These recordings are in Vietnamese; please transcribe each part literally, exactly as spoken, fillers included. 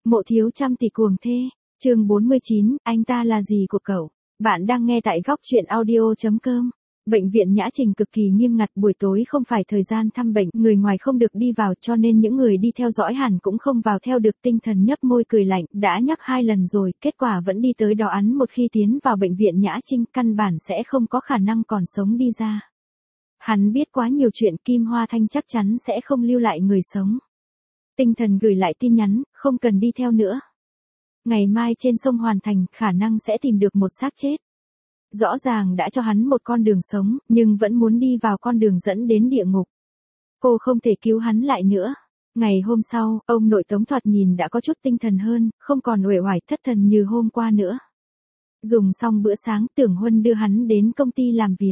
Mộ thiếu trăm tỷ cuồng thê, chương bốn mươi chín, anh ta là gì của cậu? Bạn đang nghe tại góc truyện audio chấm com. Bệnh viện Nhã Trình cực kỳ nghiêm ngặt, buổi tối không phải thời gian thăm bệnh, người ngoài không được đi vào, cho nên những người đi theo dõi hẳn cũng không vào theo được. Tinh Thần nhấp môi cười lạnh, đã nhắc hai lần rồi, kết quả vẫn đi tới đó. Hắn một khi tiến vào bệnh viện Nhã Trình, căn bản sẽ không có khả năng còn sống đi ra. Hắn biết quá nhiều chuyện, Kim Hoa Thanh chắc chắn sẽ không lưu lại người sống. Tinh Thần gửi lại tin nhắn, không cần đi theo nữa. Ngày mai trên sông Hoàn Thành, khả năng sẽ tìm được một xác chết. Rõ ràng đã cho hắn một con đường sống, nhưng vẫn muốn đi vào con đường dẫn đến địa ngục. Cô không thể cứu hắn lại nữa. Ngày hôm sau, ông nội Tống thoạt nhìn đã có chút tinh thần hơn, không còn uể oải thất thần như hôm qua nữa. Dùng xong bữa sáng, Tưởng Huân đưa hắn đến công ty làm việc.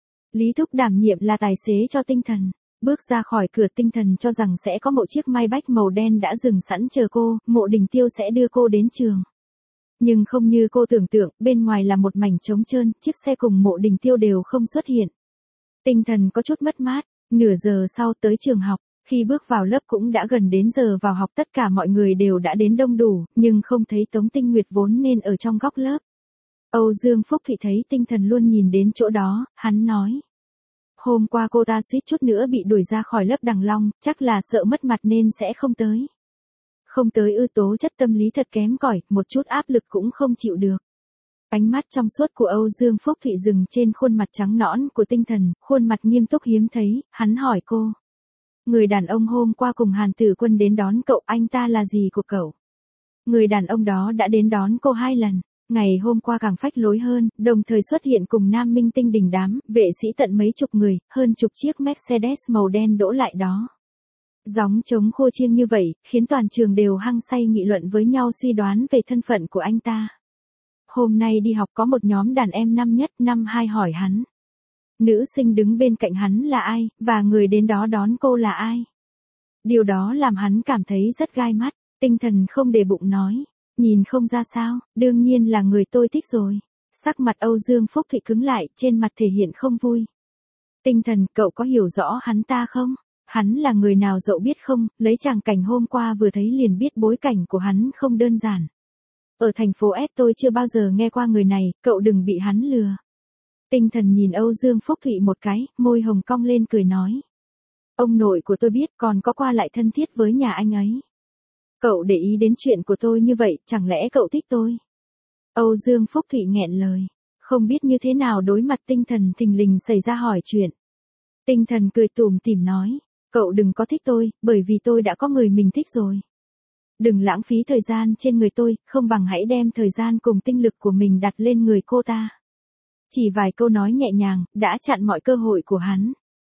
Lý Thúc đảm nhiệm là tài xế cho Tinh Thần. Bước ra khỏi cửa, Tinh Thần cho rằng sẽ có một chiếc Maybach màu đen đã dừng sẵn chờ cô, Mộ Đình Tiêu sẽ đưa cô đến trường. Nhưng không như cô tưởng tượng, bên ngoài là một mảnh trống trơn, chiếc xe cùng Mộ Đình Tiêu đều không xuất hiện. Tinh Thần có chút mất mát, nửa giờ sau tới trường học, khi bước vào lớp cũng đã gần đến giờ vào học, tất cả mọi người đều đã đến đông đủ, nhưng không thấy Tống Tinh Nguyệt vốn nên ở trong góc lớp. Âu Dương Phúc Thụy thấy Tinh Thần luôn nhìn đến chỗ đó, hắn nói. Hôm qua cô ta suýt chút nữa bị đuổi ra khỏi lớp Đằng Long, chắc là sợ mất mặt nên sẽ không tới. Không tới ư? Tố chất tâm lý thật kém cỏi, một chút áp lực cũng không chịu được. Ánh mắt trong suốt của Âu Dương Phúc Thụy dừng trên khuôn mặt trắng nõn của Tinh Thần, khuôn mặt nghiêm túc hiếm thấy, hắn hỏi cô. Người đàn ông hôm qua cùng Hàn Tử Quân đến đón cậu, anh ta là gì của cậu? Người đàn ông đó đã đến đón cô hai lần. Ngày hôm qua càng phách lối hơn, đồng thời xuất hiện cùng nam minh tinh đình đám, vệ sĩ tận mấy chục người, hơn chục chiếc Mercedes màu đen đỗ lại đó. Gióng trống khô chiêng như vậy, khiến toàn trường đều hăng say nghị luận với nhau suy đoán về thân phận của anh ta. Hôm nay đi học có một nhóm đàn em năm nhất, năm hai hỏi hắn. Nữ sinh đứng bên cạnh hắn là ai, và người đến đó đón cô là ai? Điều đó làm hắn cảm thấy rất gai mắt. Tinh Thần không để bụng nói. Nhìn không ra sao, đương nhiên là người tôi thích rồi. Sắc mặt Âu Dương Phúc Thụy cứng lại, trên mặt thể hiện không vui. Tinh Thần, cậu có hiểu rõ hắn ta không? Hắn là người nào dẫu biết không, lấy tràng cảnh hôm qua vừa thấy liền biết bối cảnh của hắn không đơn giản. Ở thành phố S tôi chưa bao giờ nghe qua người này, cậu đừng bị hắn lừa. Tinh Thần nhìn Âu Dương Phúc Thụy một cái, môi hồng cong lên cười nói. Ông nội của tôi biết, còn có qua lại thân thiết với nhà anh ấy. Cậu để ý đến chuyện của tôi như vậy, chẳng lẽ cậu thích tôi? Âu Dương Phúc Thụy nghẹn lời, không biết như thế nào đối mặt Tinh Thần thình lình xảy ra hỏi chuyện. Tinh Thần cười tủm tỉm nói, cậu đừng có thích tôi, bởi vì tôi đã có người mình thích rồi. Đừng lãng phí thời gian trên người tôi, không bằng hãy đem thời gian cùng tinh lực của mình đặt lên người cô ta. Chỉ vài câu nói nhẹ nhàng, đã chặn mọi cơ hội của hắn.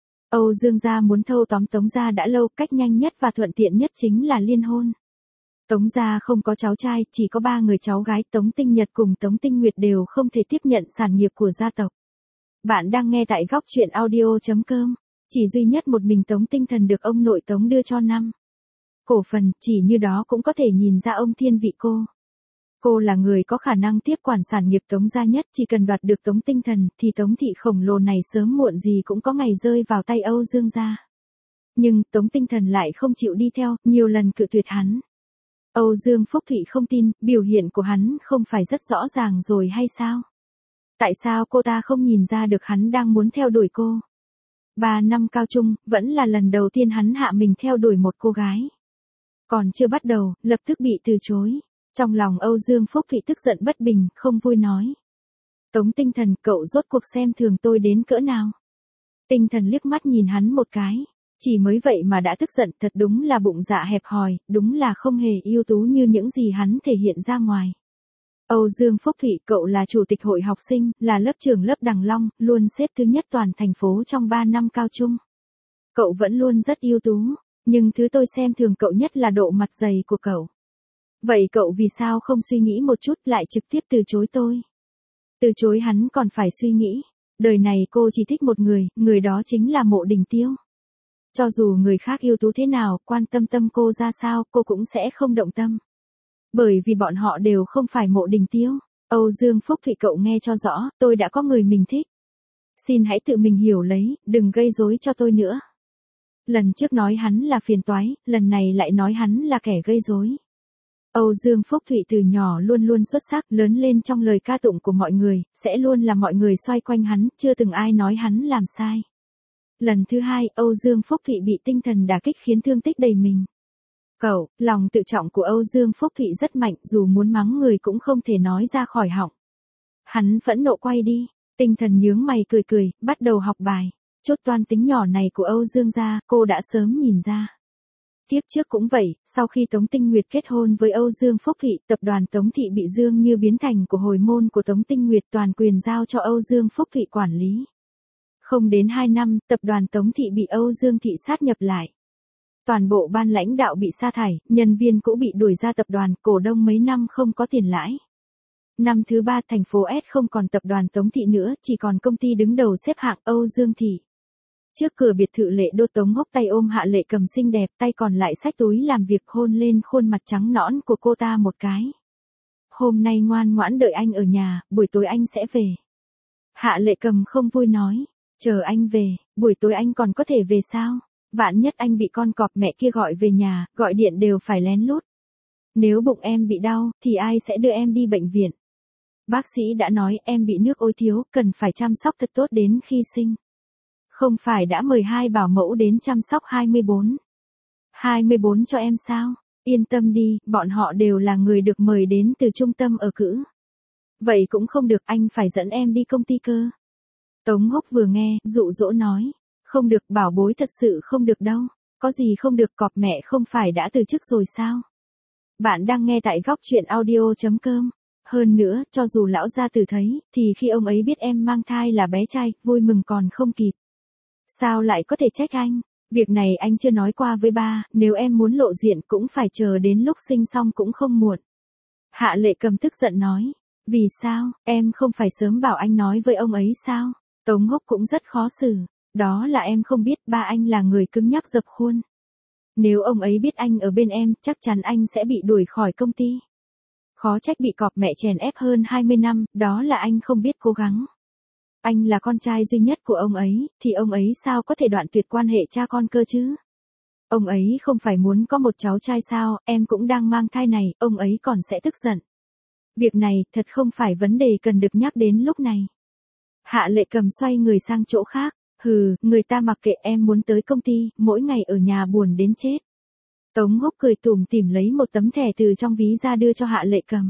Âu Dương gia muốn thâu tóm Tống gia đã lâu, cách nhanh nhất và thuận tiện nhất chính là liên hôn. Tống gia không có cháu trai, chỉ có ba người cháu gái, Tống Tinh Nhật cùng Tống Tinh Nguyệt đều không thể tiếp nhận sản nghiệp của gia tộc. Bạn đang nghe tại góc truyện audio chấm com. Chỉ duy nhất một mình Tống Tinh Thần được ông nội Tống đưa cho năm cổ phần, chỉ như đó cũng có thể nhìn ra ông thiên vị cô. Cô là người có khả năng tiếp quản sản nghiệp Tống gia nhất, chỉ cần đoạt được Tống Tinh Thần thì Tống thị khổng lồ này sớm muộn gì cũng có ngày rơi vào tay Âu Dương gia. Nhưng Tống Tinh Thần lại không chịu đi theo, nhiều lần cự tuyệt hắn. Âu Dương Phúc Thụy không tin, biểu hiện của hắn không phải rất rõ ràng rồi hay sao? Tại sao cô ta không nhìn ra được hắn đang muốn theo đuổi cô? Ba năm cao trung, vẫn là lần đầu tiên hắn hạ mình theo đuổi một cô gái. Còn chưa bắt đầu, lập tức bị từ chối. Trong lòng Âu Dương Phúc Thụy tức giận bất bình, không vui nói. Tống Tinh Thần, cậu rốt cuộc xem thường tôi đến cỡ nào? Tinh Thần liếc mắt nhìn hắn một cái. Chỉ mới vậy mà đã tức giận, thật đúng là bụng dạ hẹp hòi, đúng là không hề ưu tú như những gì hắn thể hiện ra ngoài. Âu Dương Phúc Thụy, cậu là chủ tịch hội học sinh, là lớp trưởng lớp Đằng Long, luôn xếp thứ nhất toàn thành phố trong ba năm cao trung. Cậu vẫn luôn rất ưu tú, nhưng thứ tôi xem thường cậu nhất là độ mặt dày của cậu. Vậy cậu vì sao không suy nghĩ một chút lại trực tiếp từ chối tôi? Từ chối hắn còn phải suy nghĩ. Đời này cô chỉ thích một người, người đó chính là Mộ Đình Tiêu. Cho dù người khác ưu tú thế nào, quan tâm tâm cô ra sao, cô cũng sẽ không động tâm. Bởi vì bọn họ đều không phải Mộ Đình Tiêu. Âu Dương Phúc Thụy, cậu nghe cho rõ, tôi đã có người mình thích. Xin hãy tự mình hiểu lấy, đừng gây rối cho tôi nữa. Lần trước nói hắn là phiền toái, lần này lại nói hắn là kẻ gây rối. Âu Dương Phúc Thụy từ nhỏ luôn luôn xuất sắc, lớn lên trong lời ca tụng của mọi người, sẽ luôn là mọi người xoay quanh hắn, chưa từng ai nói hắn làm sai. Lần thứ hai, Âu Dương Phúc Thụy bị tinh thần đả kích khiến thương tích đầy mình. Cậu, lòng tự trọng của Âu Dương Phúc Thụy rất mạnh, dù muốn mắng người cũng không thể nói ra khỏi họng. Hắn phẫn nộ quay đi, tinh thần nhướng mày cười cười, bắt đầu học bài. Chút toan tính nhỏ này của Âu Dương gia, cô đã sớm nhìn ra. Kiếp trước cũng vậy, sau khi Tống Tinh Nguyệt kết hôn với Âu Dương Phúc Thụy, tập đoàn Tống Thị bị Dương như biến thành của hồi môn của Tống Tinh Nguyệt, toàn quyền giao cho Âu Dương Phúc Thụy quản lý. Không đến hai năm, tập đoàn Tống Thị bị Âu Dương Thị sát nhập lại. Toàn bộ ban lãnh đạo bị sa thải, nhân viên cũ bị đuổi ra tập đoàn, cổ đông mấy năm không có tiền lãi. Năm thứ ba thành phố S không còn tập đoàn Tống Thị nữa, chỉ còn công ty đứng đầu xếp hạng Âu Dương Thị. Trước cửa biệt thự Lệ Đô, Tống Húc tay ôm Hạ Lệ Cầm xinh đẹp, tay còn lại xách túi làm việc, hôn lên khuôn mặt trắng nõn của cô ta một cái. Hôm nay ngoan ngoãn đợi anh ở nhà, buổi tối anh sẽ về. Hạ Lệ Cầm không vui nói, chờ anh về, buổi tối anh còn có thể về sao? Vạn nhất anh bị con cọp mẹ kia gọi về nhà, gọi điện đều phải lén lút. Nếu bụng em bị đau, thì ai sẽ đưa em đi bệnh viện? Bác sĩ đã nói em bị nước ối thiếu, cần phải chăm sóc thật tốt đến khi sinh. Không phải đã mời hai bảo mẫu đến chăm sóc hai mươi bốn. hai mươi bốn cho em sao? Yên tâm đi, bọn họ đều là người được mời đến từ trung tâm ở cữ. Vậy cũng không được, anh phải dẫn em đi công ty cơ. Tống Húc vừa nghe, dụ dỗ nói. Không được, bảo bối, thật sự không được đâu. Có gì không được, cọp mẹ không phải đã từ chức rồi sao? Bạn đang nghe tại góc truyện audio chấm com. Hơn nữa, cho dù lão gia tử thấy, thì khi ông ấy biết em mang thai là bé trai, vui mừng còn không kịp. Sao lại có thể trách anh? Việc này anh chưa nói qua với ba, nếu em muốn lộ diện cũng phải chờ đến lúc sinh xong cũng không muộn. Hạ Lệ Cầm tức giận nói. Vì sao, em không phải sớm bảo anh nói với ông ấy sao? Tống Húc cũng rất khó xử. Đó là em không biết, ba anh là người cứng nhắc dập khuôn. Nếu ông ấy biết anh ở bên em, chắc chắn anh sẽ bị đuổi khỏi công ty. Khó trách bị cọp mẹ chèn ép hơn hai mươi năm, đó là anh không biết cố gắng. Anh là con trai duy nhất của ông ấy, thì ông ấy sao có thể đoạn tuyệt quan hệ cha con cơ chứ? Ông ấy không phải muốn có một cháu trai sao, em cũng đang mang thai này, ông ấy còn sẽ tức giận. Việc này, thật không phải vấn đề cần được nhắc đến lúc này. Hạ Lệ Cầm xoay người sang chỗ khác. Hừ, người ta mặc kệ, em muốn tới công ty, mỗi ngày ở nhà buồn đến chết. Tống Húc cười tủm tỉm lấy một tấm thẻ từ trong ví ra đưa cho Hạ Lệ Cầm.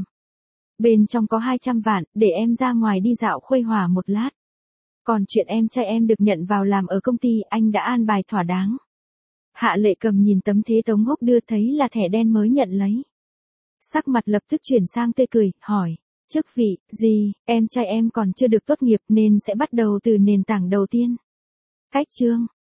Bên trong có hai trăm vạn, để em ra ngoài đi dạo khuây hỏa một lát. Còn chuyện em trai em được nhận vào làm ở công ty, anh đã an bài thỏa đáng. Hạ Lệ Cầm nhìn tấm thế Tống Húc đưa, thấy là thẻ đen mới nhận lấy. Sắc mặt lập tức chuyển sang tươi cười, hỏi. Chức vị, gì, em trai em còn chưa được tốt nghiệp nên sẽ bắt đầu từ nền tảng đầu tiên. Cách chương.